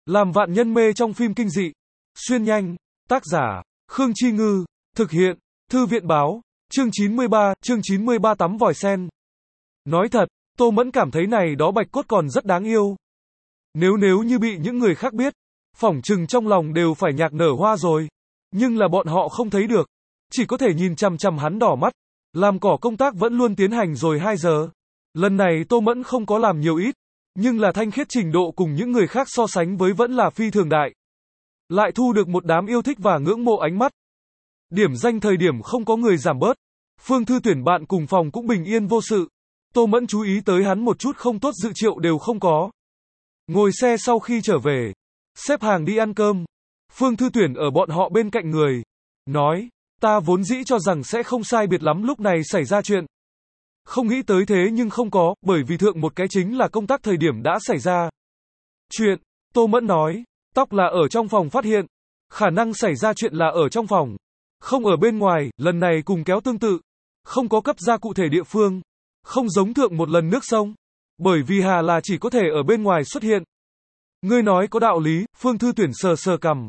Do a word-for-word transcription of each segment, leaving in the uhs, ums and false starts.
Làm vạn nhân mê trong phim kinh dị. Xuyên nhanh. Tác giả, Khương Chi Ngư. Thực hiện, Thư viện báo. Chương chín mươi ba, chương chín mươi ba tắm vòi sen. Nói thật, Tô Mẫn cảm thấy này đó bạch cốt còn rất đáng yêu. Nếu nếu như bị những người khác biết, phỏng chừng trong lòng đều phải nhạc nở hoa rồi. Nhưng là bọn họ không thấy được. Chỉ có thể nhìn chằm chằm hắn đỏ mắt. Làm cỏ công tác vẫn luôn tiến hành rồi hai giờ. Lần này Tô Mẫn không có làm nhiều ít. Nhưng là thanh khiết trình độ cùng những người khác so sánh với vẫn là phi thường đại. Lại thu được một đám yêu thích và ngưỡng mộ ánh mắt. Điểm danh thời điểm không có người giảm bớt. Phương Thư Tuyển bạn cùng phòng cũng bình yên vô sự. Tô Mẫn chú ý tới hắn một chút không tốt dự triệu đều không có. Ngồi xe sau khi trở về. Xếp hàng đi ăn cơm. Phương Thư Tuyển ở bọn họ bên cạnh người. Nói, ta vốn dĩ cho rằng sẽ không sai biệt lắm lúc này xảy ra chuyện. Không nghĩ tới thế nhưng không có, bởi vì thượng một cái chính là công tác thời điểm đã xảy ra. Chuyện, Tô Mẫn nói, tóc là ở trong phòng phát hiện. Khả năng xảy ra chuyện là ở trong phòng. Không ở bên ngoài, lần này cùng kéo tương tự. Không có cấp ra cụ thể địa phương. Không giống thượng một lần nước sông. Bởi vì Hà là chỉ có thể ở bên ngoài xuất hiện. Ngươi nói có đạo lý, Phương Thư Tuyển sờ sờ cằm.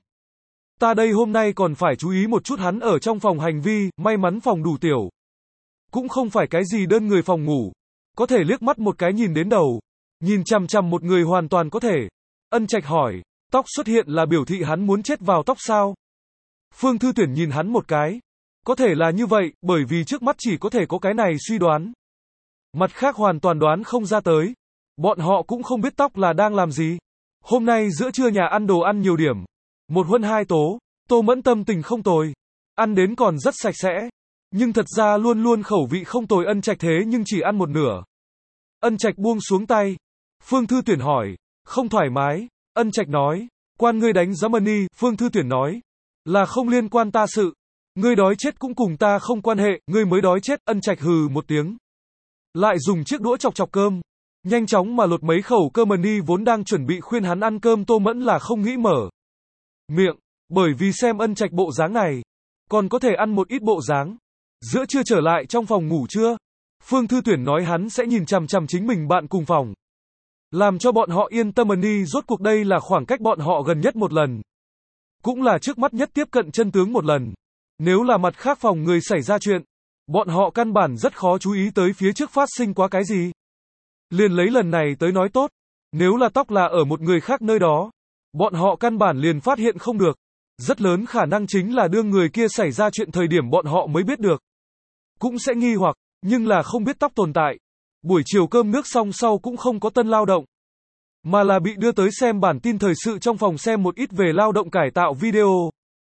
Ta đây hôm nay còn phải chú ý một chút hắn ở trong phòng hành vi, may mắn phòng đủ tiểu. Cũng không phải cái gì đơn người phòng ngủ. Có thể liếc mắt một cái nhìn đến đầu. Nhìn chằm chằm một người hoàn toàn có thể. Ân Trạch hỏi, tóc xuất hiện là biểu thị hắn muốn chết vào tóc sao? Phương Thư Tuyển nhìn hắn một cái. Có thể là như vậy, bởi vì trước mắt chỉ có thể có cái này suy đoán. Mặt khác hoàn toàn đoán không ra tới. Bọn họ cũng không biết tóc là đang làm gì. Hôm nay giữa trưa nhà ăn đồ ăn nhiều điểm. Một huân hai tố, Tô Mẫn tâm tình không tồi. Ăn đến còn rất sạch sẽ. Nhưng thật ra luôn luôn khẩu vị không tồi. Ân Trạch thế nhưng chỉ ăn một nửa. Ân Trạch buông xuống tay. Phương Thư Tuyển hỏi, không thoải mái. Ân Trạch nói, quan ngươi đánh Germany. Phương Thư Tuyển nói, là không liên quan ta sự. Ngươi đói chết cũng cùng ta không quan hệ, ngươi mới đói chết. Ân Trạch hừ một tiếng. Lại dùng chiếc đũa chọc chọc cơm. Nhanh chóng mà lột mấy khẩu cơm. Mani vốn đang chuẩn bị khuyên hắn ăn cơm. Tô Mẫn là không nghĩ mở miệng. Bởi vì xem Ân Trạch bộ dáng này. Còn có thể ăn một ít bộ dáng. Giữa trưa trở lại trong phòng ngủ chưa? Phương Thư Tuyển nói hắn sẽ nhìn chằm chằm chính mình bạn cùng phòng. Làm cho bọn họ yên tâm. Mani rốt cuộc đây là khoảng cách bọn họ gần nhất một lần. Cũng là trước mắt nhất tiếp cận chân tướng một lần. Nếu là mặt khác phòng người xảy ra chuyện. Bọn họ căn bản rất khó chú ý tới phía trước phát sinh quá cái gì. Liền lấy lần này tới nói tốt. Nếu là tóc là ở một người khác nơi đó. Bọn họ căn bản liền phát hiện không được. Rất lớn khả năng chính là đương người kia xảy ra chuyện thời điểm bọn họ mới biết được. Cũng sẽ nghi hoặc, nhưng là không biết tóc tồn tại. Buổi chiều cơm nước xong sau cũng không có tân lao động. Mà là bị đưa tới xem bản tin thời sự trong phòng xem một ít về lao động cải tạo video.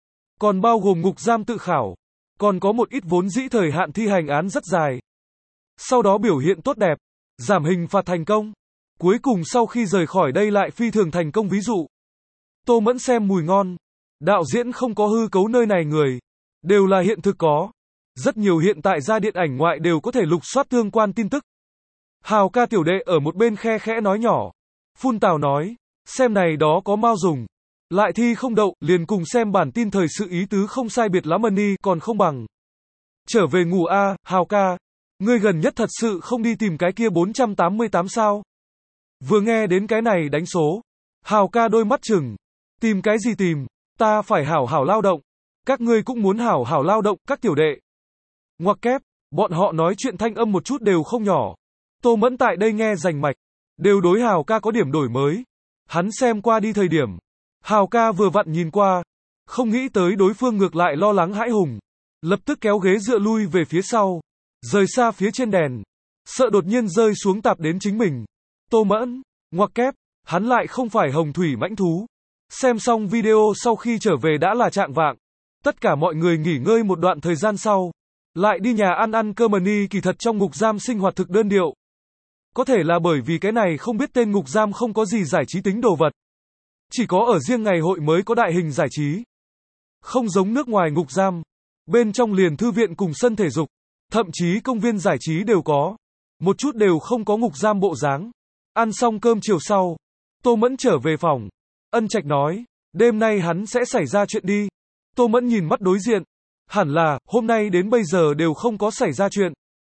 Còn bao gồm ngục giam tự khảo. Còn có một ít vốn dĩ thời hạn thi hành án rất dài. Sau đó biểu hiện tốt đẹp. Giảm hình phạt thành công. Cuối cùng sau khi rời khỏi đây lại phi thường thành công. Ví dụ, Tô Mẫn xem mùi ngon. Đạo diễn không có hư cấu nơi này người. Đều là hiện thực có. Rất nhiều hiện tại ra điện ảnh ngoại đều có thể lục soát tương quan tin tức. Hào ca tiểu đệ ở một bên khe khẽ nói nhỏ. Phun tào nói, xem này đó có mau dùng. Lại thi không đậu, liền cùng xem bản tin thời sự ý tứ không sai biệt lắm. Mani còn không bằng. Trở về ngủ a, à, Hào ca. Ngươi gần nhất thật sự không đi tìm cái kia bốn trăm tám mươi tám sao? Vừa nghe đến cái này đánh số. Hào ca đôi mắt chừng. Tìm cái gì tìm? Ta phải hảo hảo lao động. Các ngươi cũng muốn hảo hảo lao động, các tiểu đệ. Ngoặc kép, bọn họ nói chuyện thanh âm một chút đều không nhỏ. Tô Mẫn tại đây nghe rành mạch. Đều đối Hào ca có điểm đổi mới. Hắn xem qua đi thời điểm. Hào ca vừa vặn nhìn qua. Không nghĩ tới đối phương ngược lại lo lắng hãi hùng. Lập tức kéo ghế dựa lui về phía sau. Rời xa phía trên đèn. Sợ đột nhiên rơi xuống tạp đến chính mình. Tô Mẫn, ngoặc kép, hắn lại không phải hồng thủy mãnh thú. Xem xong video sau khi trở về đã là trạng vạng. Tất cả mọi người nghỉ ngơi một đoạn thời gian sau. Lại đi nhà ăn ăn cơm. Mani kỳ thật trong ngục giam sinh hoạt thực đơn điệu. Có thể là bởi vì cái này không biết tên ngục giam không có gì giải trí tính đồ vật. Chỉ có ở riêng ngày hội mới có đại hình giải trí. Không giống nước ngoài ngục giam. Bên trong liền thư viện cùng sân thể dục. Thậm chí công viên giải trí đều có. Một chút đều không có ngục giam bộ dáng. Ăn xong cơm chiều sau. Tô Mẫn trở về phòng. Ân Trạch nói, đêm nay hắn sẽ xảy ra chuyện đi. Tô Mẫn nhìn mắt đối diện. Hẳn là, hôm nay đến bây giờ đều không có xảy ra chuyện.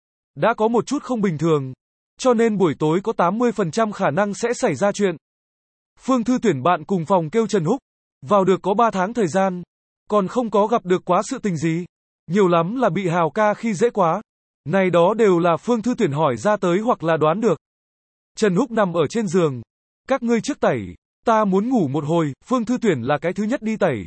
Đã có một chút không bình thường. Cho nên buổi tối có tám mươi phần trăm khả năng sẽ xảy ra chuyện. Phương Thư Tuyển bạn cùng phòng kêu Trần Húc. Vào được có ba tháng thời gian. Còn không có gặp được quá sự tình gì. Nhiều lắm là bị Hào ca khi dễ quá. Này đó đều là Phương Thư Tuyển hỏi ra tới hoặc là đoán được. Trần Húc nằm ở trên giường. Các ngươi trước tẩy. Ta muốn ngủ một hồi, Phương Thư Tuyển là cái thứ nhất đi tẩy.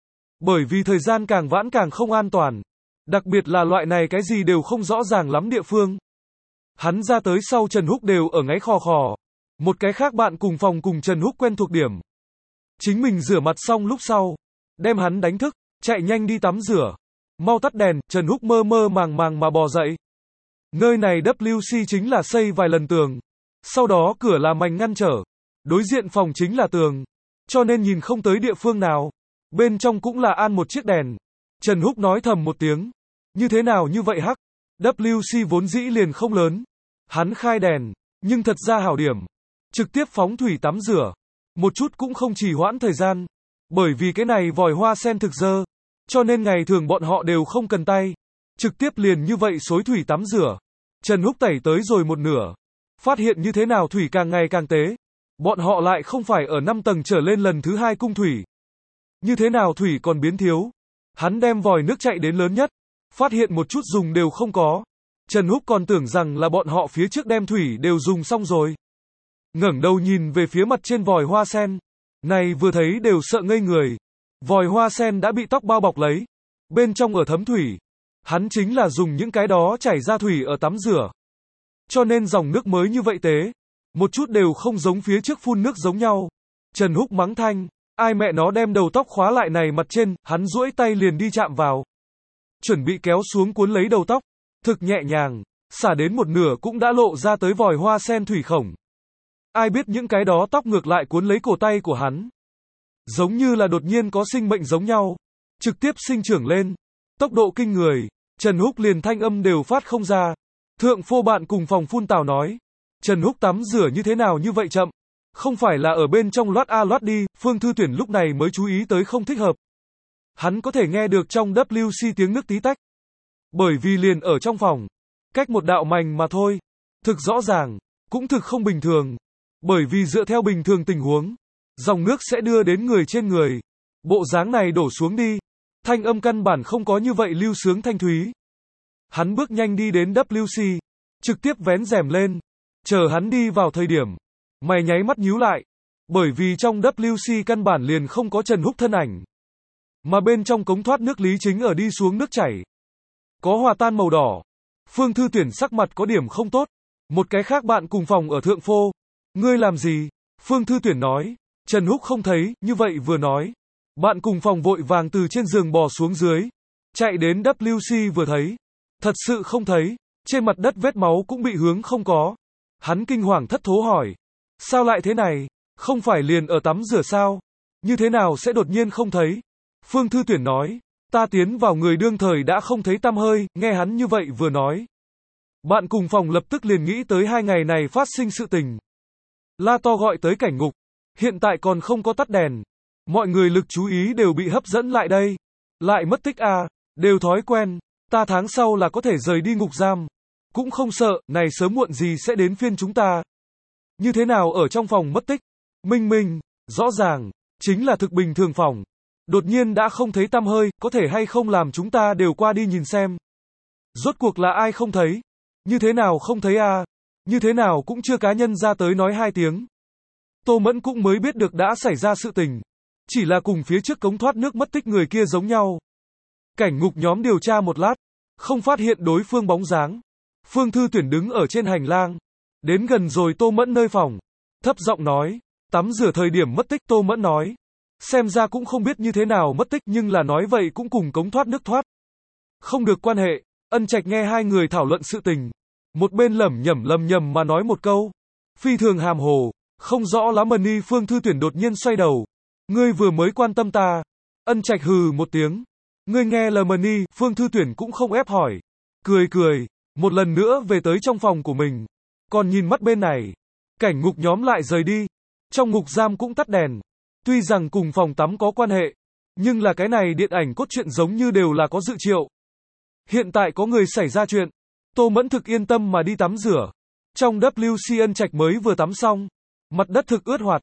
Bởi vì thời gian càng vãn càng không an toàn. Đặc biệt là loại này cái gì đều không rõ ràng lắm địa phương. Hắn ra tới sau Trần Húc đều ở ngáy khò khò. Một cái khác bạn cùng phòng cùng Trần Húc quen thuộc điểm. Chính mình rửa mặt xong lúc sau. Đem hắn đánh thức, chạy nhanh đi tắm rửa. Mau tắt đèn, Trần Húc mơ mơ màng màng mà bò dậy. Nơi này W C chính là xây vài lần tường. Sau đó cửa là mảnh ngăn trở. Đối diện phòng chính là tường. Cho nên nhìn không tới địa phương nào. Bên trong cũng là an một chiếc đèn. Trần Húc nói thầm một tiếng. Như thế nào như vậy hắc? W C vốn dĩ liền không lớn. Hắn khai đèn, nhưng thật ra hảo điểm. Trực tiếp phóng thủy tắm rửa. Một chút cũng không trì hoãn thời gian. Bởi vì cái này vòi hoa sen thực dơ. Cho nên ngày thường bọn họ đều không cần tay. Trực tiếp liền như vậy xối thủy tắm rửa. Trần Húc tẩy tới rồi một nửa. Phát hiện như thế nào thủy càng ngày càng tế. Bọn họ lại không phải ở năm tầng trở lên lần thứ hai cung thủy. Như thế nào thủy còn biến thiếu. Hắn đem vòi nước chạy đến lớn nhất. Phát hiện một chút dùng đều không có. Trần Húc còn tưởng rằng là bọn họ phía trước đem thủy đều dùng xong rồi. Ngẩng đầu nhìn về phía mặt trên vòi hoa sen. Này vừa thấy đều sợ ngây người. Vòi hoa sen đã bị tóc bao bọc lấy. Bên trong ở thấm thủy. Hắn chính là dùng những cái đó chảy ra thủy ở tắm rửa. Cho nên dòng nước mới như vậy tế. Một chút đều không giống phía trước phun nước giống nhau. Trần Húc mắng thanh. Ai mẹ nó đem đầu tóc khóa lại này mặt trên, hắn duỗi tay liền đi chạm vào. Chuẩn bị kéo xuống cuốn lấy đầu tóc. Thực nhẹ nhàng. Xả đến một nửa cũng đã lộ ra tới vòi hoa sen thủy khổng. Ai biết những cái đó tóc ngược lại cuốn lấy cổ tay của hắn. Giống như là đột nhiên có sinh mệnh giống nhau. Trực tiếp sinh trưởng lên. Tốc độ kinh người. Trần Húc liền thanh âm đều phát không ra. Thượng phô bạn cùng phòng phun tào nói. Trần Húc tắm rửa như thế nào như vậy chậm. Không phải là ở bên trong loát a loát đi. Phương Thư Tuyển lúc này mới chú ý tới không thích hợp. Hắn có thể nghe được trong W C tiếng nước tí tách. Bởi vì liền ở trong phòng. Cách một đạo mảnh mà thôi. Thực rõ ràng. Cũng thực không bình thường. Bởi vì dựa theo bình thường tình huống. Dòng nước sẽ đưa đến người trên người. Bộ dáng này đổ xuống đi. Thanh âm căn bản không có như vậy lưu sướng thanh thúy. Hắn bước nhanh đi đến W C. Trực tiếp vén rèm lên. Chờ hắn đi vào thời điểm. Mày nháy mắt nhíu lại. Bởi vì trong W C căn bản liền không có Trần Húc thân ảnh. Mà bên trong cống thoát nước lý chính ở đi xuống nước chảy. Có hòa tan màu đỏ. Phương Thư Tuyển sắc mặt có điểm không tốt. Một cái khác bạn cùng phòng ở thượng phô. Ngươi làm gì? Phương Thư Tuyển nói. Trần Húc không thấy, như vậy vừa nói. Bạn cùng phòng vội vàng từ trên giường bò xuống dưới. Chạy đến W C vừa thấy. Thật sự không thấy. Trên mặt đất vết máu cũng bị hướng không có. Hắn kinh hoàng thất thố hỏi. Sao lại thế này? Không phải liền ở tắm rửa sao? Như thế nào sẽ đột nhiên không thấy? Phương Thư Tuyển nói. Ta tiến vào người đương thời đã không thấy tăm hơi, nghe hắn như vậy vừa nói. Bạn cùng phòng lập tức liền nghĩ tới hai ngày này phát sinh sự tình. La to gọi tới cảnh ngục. Hiện tại còn không có tắt đèn. Mọi người lực chú ý đều bị hấp dẫn lại đây. Lại mất tích à, đều thói quen. Ta tháng sau là có thể rời đi ngục giam. Cũng không sợ, này sớm muộn gì sẽ đến phiên chúng ta. Như thế nào ở trong phòng mất tích? Minh minh, rõ ràng, chính là thực bình thường phòng. Đột nhiên đã không thấy tăm hơi, có thể hay không làm chúng ta đều qua đi nhìn xem. Rốt cuộc là ai không thấy? Như thế nào không thấy à? Như thế nào cũng chưa cá nhân ra tới nói hai tiếng. Tô Mẫn cũng mới biết được đã xảy ra sự tình. Chỉ là cùng phía trước cống thoát nước mất tích người kia giống nhau. Cảnh ngục nhóm điều tra một lát. Không phát hiện đối phương bóng dáng. Phương Thư Tuyển đứng ở trên hành lang. Đến gần rồi Tô Mẫn nơi phòng. Thấp giọng nói. Tắm rửa thời điểm mất tích. Tô Mẫn nói. Xem ra cũng không biết như thế nào mất tích nhưng là nói vậy cũng cùng cống thoát nước thoát. Không được quan hệ. Ân Trạch nghe hai người thảo luận sự tình. Một bên lẩm nhẩm lầm nhầm mà nói một câu. Phi thường hàm hồ. Không rõ lắm mần y. Phương Thư Tuyển đột nhiên xoay đầu. Ngươi vừa mới quan tâm ta. Ân Trạch hừ một tiếng. Ngươi nghe là mần y. Phương Thư Tuyển cũng không ép hỏi. Cười cười. Một lần nữa về tới trong phòng của mình. Còn nhìn mắt bên này. Cảnh ngục nhóm lại rời đi. Trong ngục giam cũng tắt đèn. Tuy rằng cùng phòng tắm có quan hệ. Nhưng là cái này điện ảnh cốt truyện giống như đều là có dự triệu. Hiện tại có người xảy ra chuyện. Tô Mẫn thực yên tâm mà đi tắm rửa. Trong W C Ân Trạch mới vừa tắm xong. Mặt đất thực ướt hoạt.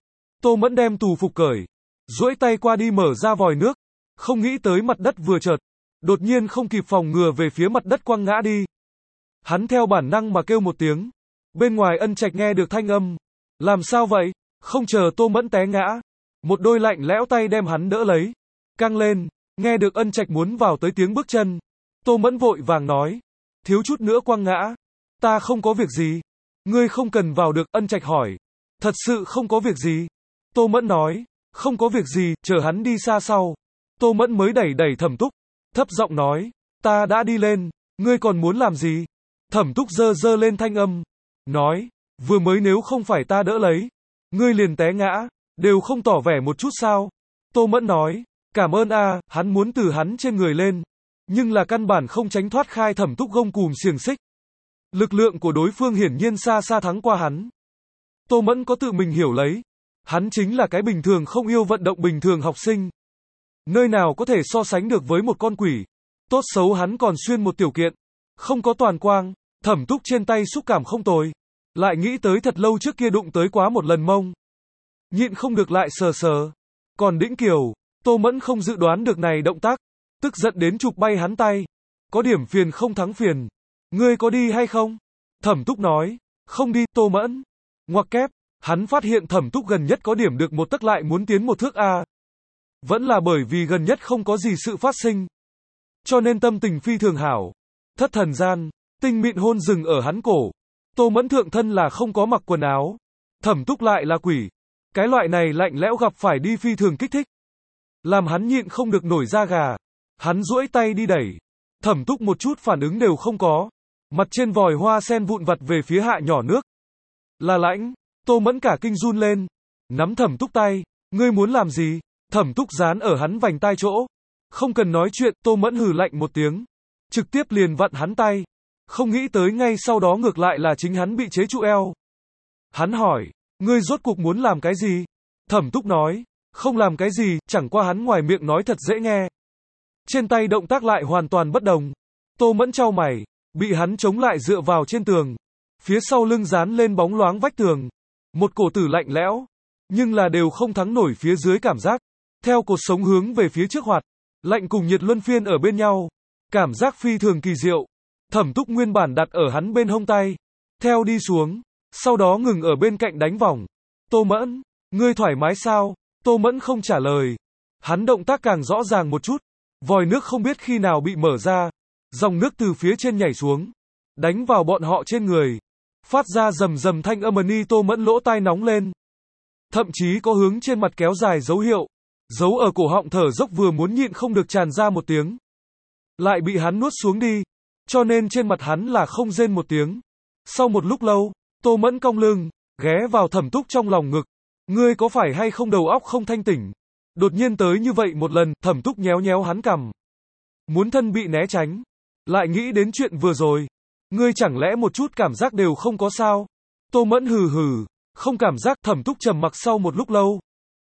Tô Mẫn đem tù phục cởi, duỗi tay qua đi mở ra vòi nước, không nghĩ tới mặt đất vừa chợt, đột nhiên không kịp phòng ngừa về phía mặt đất quăng ngã đi. Hắn theo bản năng mà kêu một tiếng. Bên ngoài Ân Trạch nghe được thanh âm. Làm sao vậy? Không chờ Tô Mẫn té ngã, một đôi lạnh lẽo tay đem hắn đỡ lấy. Căng lên, nghe được Ân Trạch muốn vào tới tiếng bước chân. Tô Mẫn vội vàng nói. Thiếu chút nữa quăng ngã. Ta không có việc gì. Ngươi không cần vào được, Ân Trạch hỏi. Thật sự không có việc gì. Tô Mẫn nói. Không có việc gì, chờ hắn đi xa sau. Tô Mẫn mới đẩy đẩy Thẩm Túc, thấp giọng nói. Ta đã đi lên, ngươi còn muốn làm gì? Thẩm Túc giơ giơ lên thanh âm. Nói. Vừa mới nếu không phải ta đỡ lấy, ngươi liền té ngã, đều không tỏ vẻ một chút sao? Tô Mẫn nói. Cảm ơn a, à, hắn muốn từ hắn trên người lên. Nhưng là căn bản không tránh thoát khai Thẩm Túc gông cùm xiềng xích. Lực lượng của đối phương hiển nhiên xa xa thắng qua hắn. Tô Mẫn có tự mình hiểu lấy. Hắn chính là cái bình thường không yêu vận động bình thường học sinh. Nơi nào có thể so sánh được với một con quỷ. Tốt xấu hắn còn xuyên một tiểu kiện. Không có toàn quang. Thẩm Túc trên tay xúc cảm không tồi. Lại nghĩ tới thật lâu trước kia đụng tới quá một lần mông. Nhịn không được lại sờ sờ. Còn Đĩnh Kiều, Tô Mẫn không dự đoán được này động tác. Tức giận đến chụp bay hắn tay. Có điểm phiền không thắng phiền. Ngươi có đi hay không? Thẩm Túc nói. Không đi, Tô Mẫn. Ngoặc kép, hắn phát hiện Thẩm Túc gần nhất có điểm được một tấc lại muốn tiến một thước a. Vẫn là bởi vì gần nhất không có gì sự phát sinh. Cho nên tâm tình phi thường hảo. Thất thần gian, tinh mịn hôn dừng ở hắn cổ. Tô Mẫn thượng thân là không có mặc quần áo. Thẩm Túc lại là quỷ. Cái loại này lạnh lẽo gặp phải đi phi thường kích thích. Làm hắn nhịn không được nổi da gà. Hắn duỗi tay đi đẩy. Thẩm Túc một chút phản ứng đều không có. Mặt trên vòi hoa sen vụn vặt về phía hạ nhỏ nước. Là lãnh. Tô Mẫn cả kinh run lên. Nắm Thẩm Túc tay. Ngươi muốn làm gì? Thẩm Túc dán ở hắn vành tai chỗ. Không cần nói chuyện, Tô Mẫn hừ lạnh một tiếng. Trực tiếp liền vặn hắn tay. Không nghĩ tới ngay sau đó ngược lại là chính hắn bị chế trụ eo. Hắn hỏi. Ngươi rốt cuộc muốn làm cái gì? Thẩm Túc nói. Không làm cái gì, chẳng qua hắn ngoài miệng nói thật dễ nghe. Trên tay động tác lại hoàn toàn bất đồng. Tô Mẫn chau mày. Bị hắn chống lại dựa vào trên tường. Phía sau lưng dán lên bóng loáng vách tường. Một cổ tử lạnh lẽo. Nhưng là đều không thắng nổi phía dưới cảm giác. Theo cột sống hướng về phía trước hoạt. Lạnh cùng nhiệt luân phiên ở bên nhau. Cảm giác phi thường kỳ diệu. Thẩm Túc nguyên bản đặt ở hắn bên hông tay. Theo đi xuống. Sau đó ngừng ở bên cạnh đánh vòng. Tô Mẫn, ngươi thoải mái sao? Tô Mẫn không trả lời. Hắn động tác càng rõ ràng một chút. Vòi nước không biết khi nào bị mở ra. Dòng nước từ phía trên nhảy xuống. Đánh vào bọn họ trên người. Phát ra rầm rầm thanh âm ni. Tô Mẫn lỗ tai nóng lên. Thậm chí có hướng trên mặt kéo dài dấu hiệu. Dấu ở cổ họng thở dốc vừa muốn nhịn không được tràn ra một tiếng. Lại bị hắn nuốt xuống đi. Cho nên trên mặt hắn là không rên một tiếng. Sau một lúc lâu, Tô Mẫn cong lưng, ghé vào Thẩm Túc trong lòng ngực. Ngươi có phải hay không đầu óc không thanh tỉnh? Đột nhiên tới như vậy một lần, Thẩm Túc nhéo nhéo hắn cằm. Muốn thân bị né tránh. Lại nghĩ đến chuyện vừa rồi. Ngươi chẳng lẽ một chút cảm giác đều không có sao? Tô Mẫn hừ hừ, không cảm giác. Thẩm Túc trầm mặc sau một lúc lâu.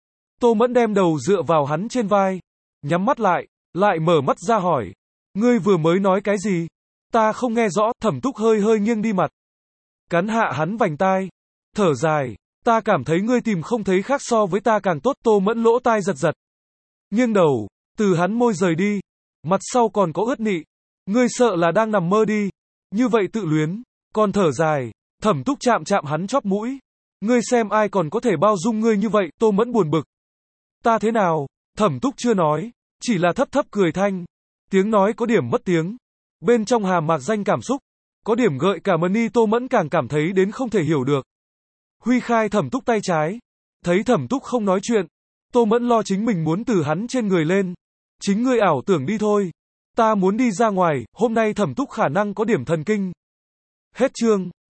Tô Mẫn đem đầu dựa vào hắn trên vai. Nhắm mắt lại, lại mở mắt ra hỏi. Ngươi vừa mới nói cái gì? Ta không nghe rõ. Thẩm Túc hơi hơi nghiêng đi mặt. Cắn hạ hắn vành tai. Thở dài. Ta cảm thấy ngươi tìm không thấy khác so với ta càng tốt. Tô Mẫn lỗ tai giật giật. Nghiêng đầu, từ hắn môi rời đi. Mặt sau còn có ướt nị. Ngươi sợ là đang nằm mơ đi. Như vậy tự luyến. Còn thở dài. Thẩm Túc chạm chạm hắn chóp mũi. Ngươi xem ai còn có thể bao dung ngươi như vậy. Tô Mẫn buồn bực. Ta thế nào? Thẩm Túc chưa nói. Chỉ là thấp thấp cười thanh. Tiếng nói có điểm mất tiếng. Bên trong hàm mạc danh cảm xúc. Có điểm gợi cả ni. Tô Mẫn càng cảm thấy đến không thể hiểu được. Huy khai Thẩm Túc tay trái. Thấy Thẩm Túc không nói chuyện. Tô Mẫn lo chính mình muốn từ hắn trên người lên. Chính ngươi ảo tưởng đi thôi. Ta muốn đi ra ngoài. Hôm nay Thẩm Túc khả năng có điểm thần kinh. Hết chương.